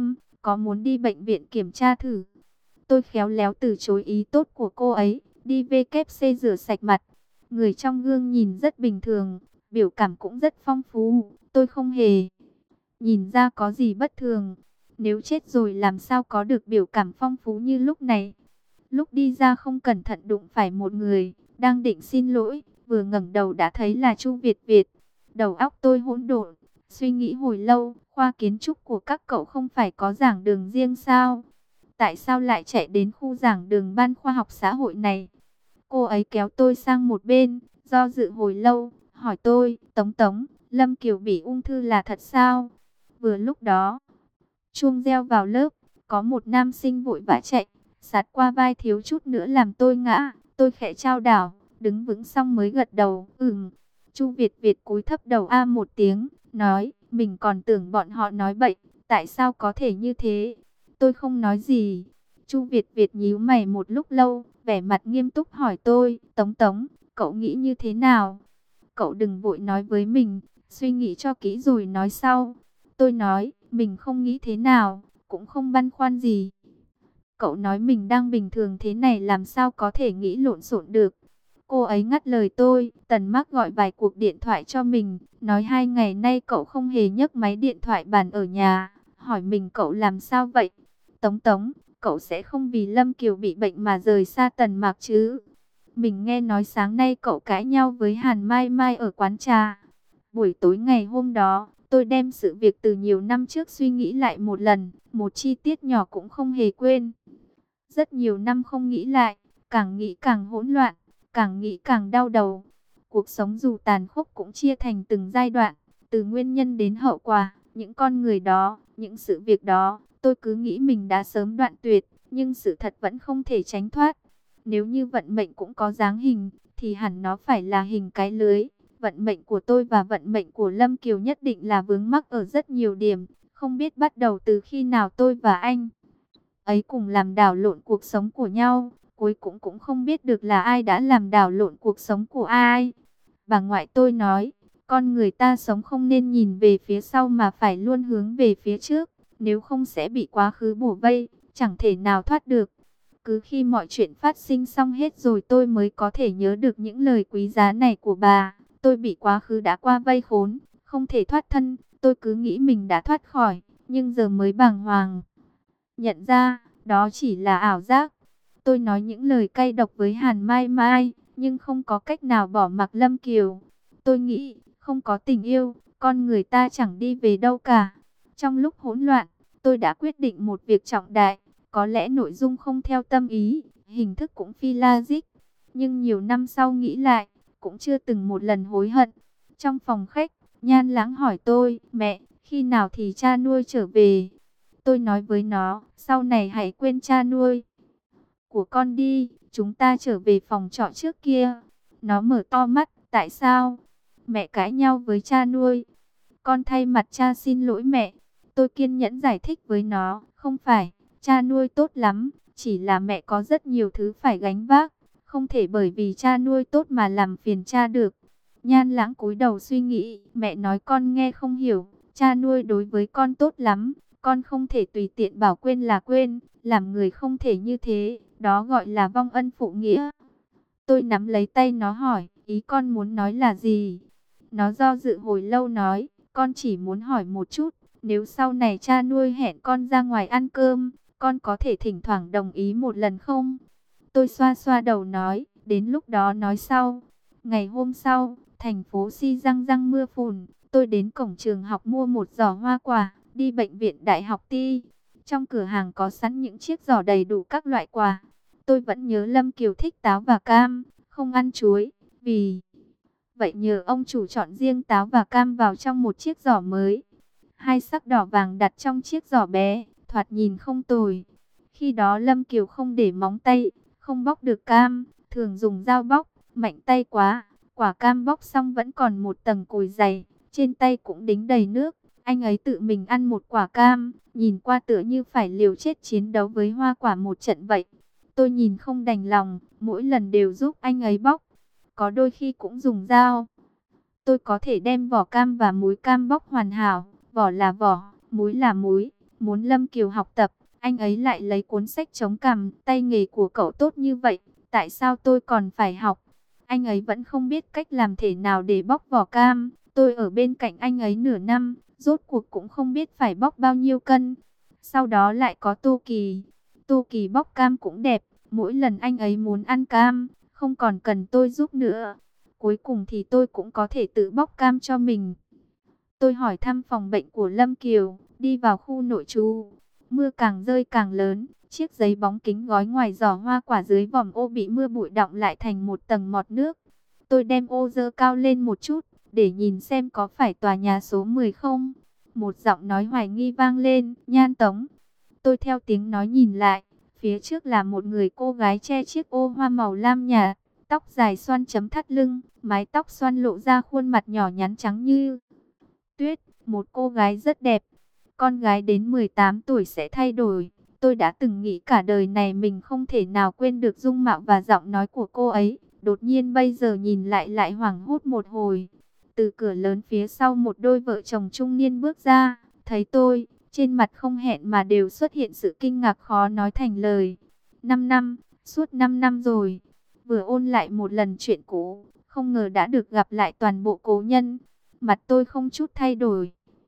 có muốn đi bệnh viện kiểm tra thử? Tôi khéo léo từ chối ý tốt của cô ấy, đi vê kép xê rửa sạch mặt. Người trong gương nhìn rất bình thường, biểu cảm cũng rất phong phú, tôi không hề nhìn ra có gì bất thường. Nếu chết rồi làm sao có được biểu cảm phong phú như lúc này. Lúc đi ra không cẩn thận đụng phải một người, đang định xin lỗi, vừa ngẩng đầu đã thấy là Chu Việt Việt. Đầu óc tôi hỗn độn, suy nghĩ hồi lâu, khoa kiến trúc của các cậu không phải có giảng đường riêng sao? Tại sao lại chạy đến khu giảng đường ban khoa học xã hội này? Cô ấy kéo tôi sang một bên, do dự hồi lâu, hỏi tôi, Tống Tống, Lâm Kiều bị ung thư là thật sao? Vừa lúc đó, chuông reo vào lớp, có một nam sinh vội vã chạy, sát qua vai thiếu chút nữa làm tôi ngã. Tôi khẽ chao đảo, đứng vững xong mới gật đầu, ừm. Chu Việt Việt cúi thấp đầu a một tiếng, nói, mình còn tưởng bọn họ nói bậy, tại sao có thể như thế? Tôi không nói gì. Chu Việt Việt nhíu mày một lúc lâu, vẻ mặt nghiêm túc hỏi tôi, Tống Tống, cậu nghĩ như thế nào? Cậu đừng vội nói với mình, suy nghĩ cho kỹ rồi nói sau. Tôi nói, mình không nghĩ thế nào, cũng không băn khoăn gì. Cậu nói mình đang bình thường thế này làm sao có thể nghĩ lộn xộn được. Cô ấy ngắt lời tôi, Tần Mác gọi vài cuộc điện thoại cho mình, nói hai ngày nay cậu không hề nhấc máy điện thoại bàn ở nhà, hỏi mình cậu làm sao vậy. Tống Tống, cậu sẽ không vì Lâm Kiều bị bệnh mà rời xa Tần Mạc chứ? Mình nghe nói sáng nay cậu cãi nhau với Hàn Mai Mai ở quán trà. Buổi tối ngày hôm đó, tôi đem sự việc từ nhiều năm trước suy nghĩ lại một lần, một chi tiết nhỏ cũng không hề quên. Rất nhiều năm không nghĩ lại, càng nghĩ càng hỗn loạn, càng nghĩ càng đau đầu. Cuộc sống dù tàn khốc cũng chia thành từng giai đoạn, từ nguyên nhân đến hậu quả, những con người đó, những sự việc đó, tôi cứ nghĩ mình đã sớm đoạn tuyệt, nhưng sự thật vẫn không thể tránh thoát. Nếu như vận mệnh cũng có dáng hình, thì hẳn nó phải là hình cái lưới. Vận mệnh của tôi và vận mệnh của Lâm Kiều nhất định là vướng mắc ở rất nhiều điểm, không biết bắt đầu từ khi nào tôi và anh ấy cùng làm đảo lộn cuộc sống của nhau, cuối cùng cũng không biết được là ai đã làm đảo lộn cuộc sống của ai. Bà ngoại tôi nói, con người ta sống không nên nhìn về phía sau mà phải luôn hướng về phía trước, nếu không sẽ bị quá khứ bủa vây, chẳng thể nào thoát được. Cứ khi mọi chuyện phát sinh xong hết rồi tôi mới có thể nhớ được những lời quý giá này của bà. Tôi bị quá khứ đã qua vây khốn, không thể thoát thân, tôi cứ nghĩ mình đã thoát khỏi, nhưng giờ mới bàng hoàng. Nhận ra, đó chỉ là ảo giác. Tôi nói những lời cay độc với Hàn Mai Mai, nhưng không có cách nào bỏ mặc Lâm Kiều. Tôi nghĩ, không có tình yêu, con người ta chẳng đi về đâu cả. Trong lúc hỗn loạn, tôi đã quyết định một việc trọng đại. Có lẽ nội dung không theo tâm ý, hình thức cũng phi logic. Nhưng nhiều năm sau nghĩ lại, cũng chưa từng một lần hối hận. Trong phòng khách, Nhan Lãng hỏi tôi, mẹ, khi nào thì cha nuôi trở về? Tôi nói với nó, sau này hãy quên cha nuôi của con đi, chúng ta trở về phòng trọ trước kia. Nó mở to mắt, tại sao? Mẹ cãi nhau với cha nuôi. Con thay mặt cha xin lỗi mẹ. Tôi kiên nhẫn giải thích với nó, không phải, cha nuôi tốt lắm, chỉ là mẹ có rất nhiều thứ phải gánh vác, không thể bởi vì cha nuôi tốt mà làm phiền cha được. Nhan Lãng cúi đầu suy nghĩ, mẹ nói con nghe không hiểu, cha nuôi đối với con tốt lắm, con không thể tùy tiện bảo quên là quên, làm người không thể như thế, đó gọi là vong ân phụ nghĩa. Tôi nắm lấy tay nó hỏi, ý con muốn nói là gì? Nó do dự hồi lâu nói, con chỉ muốn hỏi một chút, nếu sau này cha nuôi hẹn con ra ngoài ăn cơm, con có thể thỉnh thoảng đồng ý một lần không? Tôi xoa xoa đầu nói, đến lúc đó nói sau. Ngày hôm sau, thành phố Si răng răng mưa phùn, tôi đến cổng trường học mua một giỏ hoa quả, đi bệnh viện Đại học Ti. Trong cửa hàng có sẵn những chiếc giỏ đầy đủ các loại quà. Tôi vẫn nhớ Lâm Kiều thích táo và cam, không ăn chuối, vì vậy nhờ ông chủ chọn riêng táo và cam vào trong một chiếc giỏ mới. Hai sắc đỏ vàng đặt trong chiếc giỏ bé, thoạt nhìn không tồi. Khi đó Lâm Kiều không để móng tay, không bóc được cam, thường dùng dao bóc, mạnh tay quá. Quả cam bóc xong vẫn còn một tầng cùi dày, trên tay cũng đính đầy nước. Anh ấy tự mình ăn một quả cam, nhìn qua tựa như phải liều chết chiến đấu với hoa quả một trận vậy. Tôi nhìn không đành lòng, mỗi lần đều giúp anh ấy bóc. Có đôi khi cũng dùng dao. Tôi có thể đem vỏ cam và múi cam bóc hoàn hảo. Vỏ là vỏ, múi là múi. muốn Lâm Kiều học tập. Anh ấy lại lấy cuốn sách chống cằm, tay nghề của cậu tốt như vậy, tại sao tôi còn phải học? Anh ấy vẫn không biết cách làm thế nào để bóc vỏ cam. Tôi ở bên cạnh anh ấy nửa năm, rốt cuộc cũng không biết phải bóc bao nhiêu cân. Sau đó lại có Tô Kỳ. Tô Kỳ bóc cam cũng đẹp, mỗi lần anh ấy muốn ăn cam, không còn cần tôi giúp nữa. Cuối cùng thì tôi cũng có thể tự bóc cam cho mình. Tôi hỏi thăm phòng bệnh của Lâm Kiều, đi vào khu nội trú. Mưa càng rơi càng lớn, chiếc giấy bóng kính gói ngoài giỏ hoa quả dưới vòm ô bị mưa bụi đọng lại thành một tầng mọt nước. Tôi đem ô dơ cao lên một chút, để nhìn xem có phải tòa nhà số mười không. Một giọng nói hoài nghi vang lên, Nhan Tống. Tôi theo tiếng nói nhìn lại, phía trước là một người cô gái che chiếc ô hoa màu lam nhạt, tóc dài xoăn chấm thắt lưng, mái tóc xoăn lộ ra khuôn mặt nhỏ nhắn trắng như tuyết, một cô gái rất đẹp. Con gái đến mười tám tuổi sẽ thay đổi. Tôi đã từng nghĩ cả đời này mình không thể nào quên được dung mạo và giọng nói của cô ấy. Đột nhiên bây giờ nhìn lại lại hoảng hốt một hồi. Từ cửa lớn phía sau một đôi vợ chồng trung niên bước ra, thấy tôi, trên mặt không hẹn mà đều xuất hiện sự kinh ngạc khó nói thành lời. Năm năm, suốt năm năm rồi. Vừa ôn lại một lần chuyện cũ, không ngờ đã được gặp lại toàn bộ cố nhân. Mặt tôi không chút thay đổi,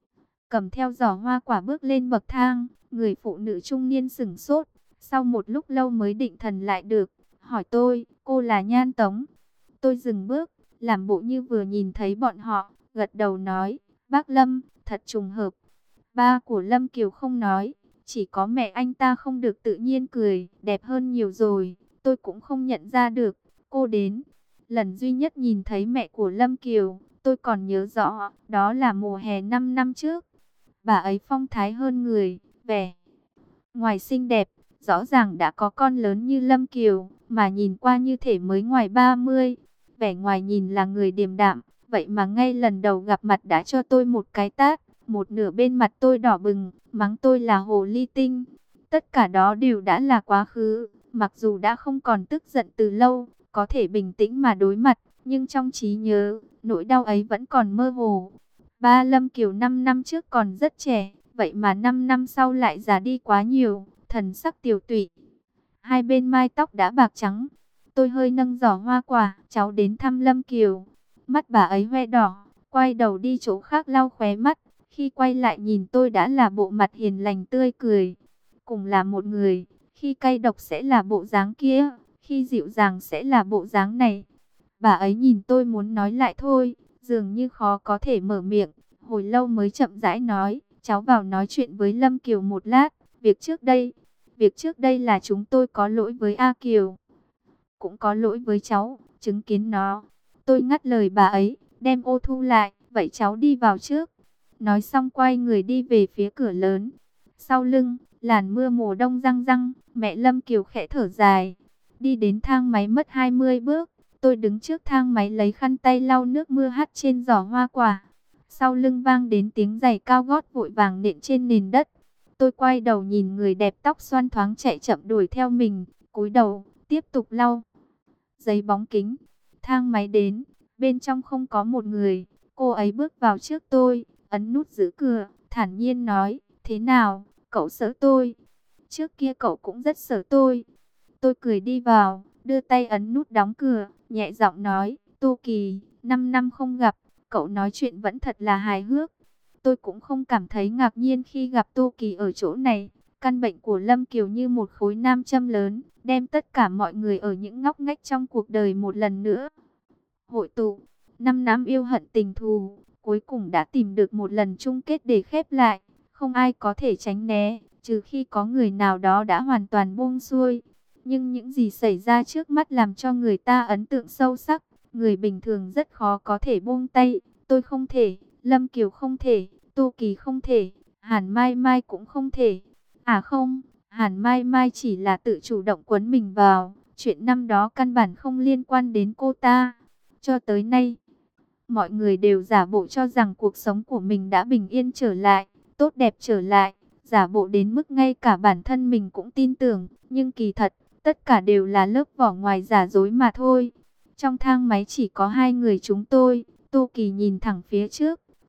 cầm theo giỏ hoa quả bước lên bậc thang. Người phụ nữ trung niên sửng sốt, sau một lúc lâu mới định thần lại được, hỏi tôi, cô là Nhan Tống? Tôi dừng bước, làm bộ như vừa nhìn thấy bọn họ, gật đầu nói, bác Lâm, thật trùng hợp. Ba của Lâm Kiều không nói, chỉ có mẹ anh ta không được tự nhiên cười, đẹp hơn nhiều rồi. Tôi cũng không nhận ra được, cô đến. Lần duy nhất nhìn thấy mẹ của Lâm Kiều, tôi còn nhớ rõ, đó là mùa hè năm năm trước. Bà ấy phong thái hơn người, vẻ ngoài xinh đẹp, rõ ràng đã có con lớn như Lâm Kiều, mà nhìn qua như thể mới ngoài ba mươi. Vẻ ngoài nhìn là người điềm đạm, vậy mà ngay lần đầu gặp mặt đã cho tôi một cái tát, một nửa bên mặt tôi đỏ bừng, mắng tôi là hồ ly tinh. Tất cả đó đều đã là quá khứ, mặc dù đã không còn tức giận từ lâu, có thể bình tĩnh mà đối mặt, nhưng trong trí nhớ, nỗi đau ấy vẫn còn mơ hồ. Ba Lâm Kiều năm năm trước còn rất trẻ, vậy mà năm năm sau lại già đi quá nhiều, thần sắc tiều tụy. Hai bên mai tóc đã bạc trắng. Tôi hơi nâng giỏ hoa quả, cháu đến thăm Lâm Kiều. Mắt bà ấy hoe đỏ, quay đầu đi chỗ khác lau khóe mắt. Khi quay lại nhìn tôi đã là bộ mặt hiền lành tươi cười. Cùng là một người, khi cay độc sẽ là bộ dáng kia, khi dịu dàng sẽ là bộ dáng này. Bà ấy nhìn tôi muốn nói lại thôi, dường như khó có thể mở miệng. Hồi lâu mới chậm rãi nói, cháu vào nói chuyện với Lâm Kiều một lát. Việc trước đây, việc trước đây là chúng tôi có lỗi với A Kiều, cũng có lỗi với cháu, chứng kiến nó. Tôi ngắt lời bà ấy, đem ô thu lại, vậy cháu đi vào trước. Nói xong quay người đi về phía cửa lớn. Sau lưng, làn mưa mùa đông răng răng, mẹ Lâm Kiều khẽ thở dài. Đi đến thang máy mất hai mươi bước, tôi đứng trước thang máy lấy khăn tay lau nước mưa hắt trên giỏ hoa quả. Sau lưng vang đến tiếng giày cao gót vội vàng nện trên nền đất. Tôi quay đầu nhìn người đẹp tóc xoăn thoáng chạy chậm đuổi theo mình, cúi đầu, tiếp tục lau giấy bóng kính. Thang máy đến, bên trong không có một người. Cô ấy bước vào trước tôi, ấn nút giữ cửa, thản nhiên nói, thế nào, cậu sợ tôi? Trước kia cậu cũng rất sợ tôi. Tôi cười đi vào, đưa tay ấn nút đóng cửa, nhẹ giọng nói, Tô Kỳ, năm năm không gặp, cậu nói chuyện vẫn thật là hài hước. Tôi cũng không cảm thấy ngạc nhiên khi gặp Tô Kỳ ở chỗ này. Căn bệnh của Lâm Kiều như một khối nam châm lớn, đem tất cả mọi người ở những ngóc ngách trong cuộc đời một lần nữa hội tụ. Năm năm yêu hận tình thù, cuối cùng đã tìm được một lần chung kết để khép lại. Không ai có thể tránh né, trừ khi có người nào đó đã hoàn toàn buông xuôi. Nhưng những gì xảy ra trước mắt làm cho người ta ấn tượng sâu sắc. Người bình thường rất khó có thể buông tay. Tôi không thể, Lâm Kiều không thể, Tô Kỳ không thể, Hàn Mai Mai cũng không thể. À không, Hàn Mai Mai chỉ là tự chủ động quấn mình vào. Chuyện năm đó căn bản không liên quan đến cô ta. Cho tới nay, mọi người đều giả bộ cho rằng cuộc sống của mình đã bình yên trở lại, tốt đẹp trở lại. Giả bộ đến mức ngay cả bản thân mình cũng tin tưởng. Nhưng kỳ thật, tất cả đều là lớp vỏ ngoài giả dối mà thôi. Trong thang máy chỉ có hai người chúng tôi. Tô Kỳ nhìn thẳng phía trước,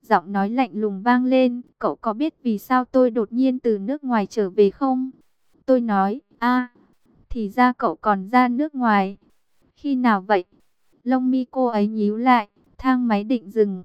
Giọng nói lạnh lùng vang lên, cậu có biết vì sao tôi đột nhiên từ nước ngoài trở về không? Tôi nói, a, thì ra cậu còn ra nước ngoài. Khi nào vậy? Lông mi cô ấy nhíu lại, thang máy định dừng.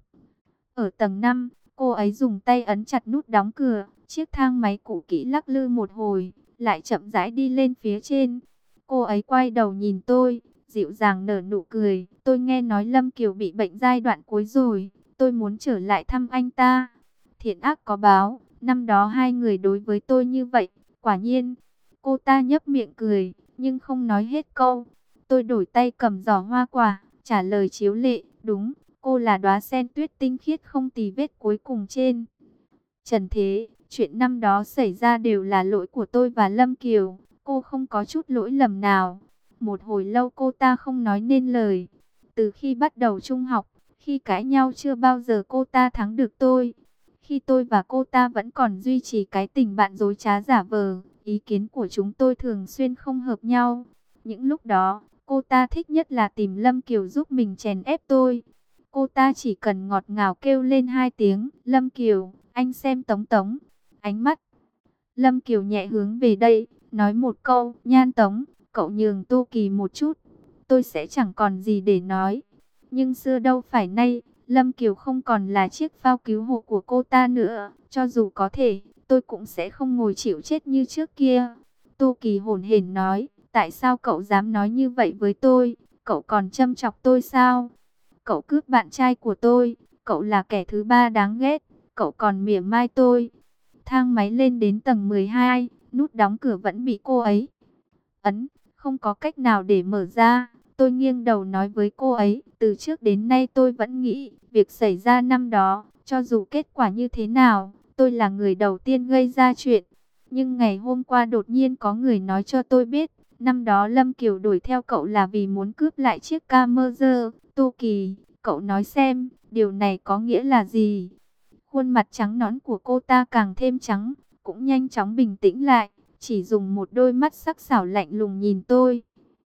Ở tầng năm, cô ấy dùng tay ấn chặt nút đóng cửa. Chiếc thang máy cũ kỹ lắc lư một hồi, lại chậm rãi đi lên phía trên. Cô ấy quay đầu nhìn tôi, dịu dàng nở nụ cười. Tôi nghe nói Lâm Kiều bị bệnh giai đoạn cuối rồi. Tôi muốn trở lại thăm anh ta. Thiện ác có báo, năm đó hai người đối với tôi như vậy. Quả nhiên, cô ta nhấp miệng cười, nhưng không nói hết câu. Tôi đổi tay cầm giỏ hoa quả, trả lời chiếu lệ, đúng, cô là đóa sen tuyết tinh khiết không tì vết cuối cùng trên trần thế. Chuyện năm đó xảy ra đều là lỗi của tôi và Lâm Kiều, cô không có chút lỗi lầm nào. Một hồi lâu cô ta không nói nên lời. Từ khi bắt đầu trung học, khi cãi nhau chưa bao giờ cô ta thắng được tôi. Khi tôi và cô ta vẫn còn duy trì cái tình bạn dối trá giả vờ, ý kiến của chúng tôi thường xuyên không hợp nhau. Những lúc đó, cô ta thích nhất là tìm Lâm Kiều giúp mình chèn ép tôi. Cô ta chỉ cần ngọt ngào kêu lên hai tiếng, Lâm Kiều, anh xem Tống Tống. Ánh mắt Lâm Kiều nhẹ hướng về đây, nói một câu, Nhan Tống, cậu nhường Tô Kỳ một chút, tôi sẽ chẳng còn gì để nói. Nhưng xưa đâu phải nay, Lâm Kiều không còn là chiếc phao cứu hộ của cô ta nữa. Cho dù có thể, tôi cũng sẽ không ngồi chịu chết như trước kia. Tô Kỳ hổn hển nói, tại sao cậu dám nói như vậy với tôi? Cậu còn châm chọc tôi sao? Cậu cướp bạn trai của tôi, cậu là kẻ thứ ba đáng ghét, cậu còn mỉa mai tôi. Thang máy lên đến tầng mười hai, nút đóng cửa vẫn bị cô ấy ấn, không có cách nào để mở ra. Tôi nghiêng đầu nói với cô ấy, từ trước đến nay tôi vẫn nghĩ, việc xảy ra năm đó, cho dù kết quả như thế nào, tôi là người đầu tiên gây ra chuyện. Nhưng ngày hôm qua đột nhiên có người nói cho tôi biết, năm đó Lâm Kiều đuổi theo cậu là vì muốn cướp lại chiếc camera. Tô Kỳ, cậu nói xem, điều này có nghĩa là gì? Khuôn mặt trắng nõn của cô ta càng thêm trắng, cũng nhanh chóng bình tĩnh lại, chỉ dùng một đôi mắt sắc sảo lạnh lùng nhìn tôi.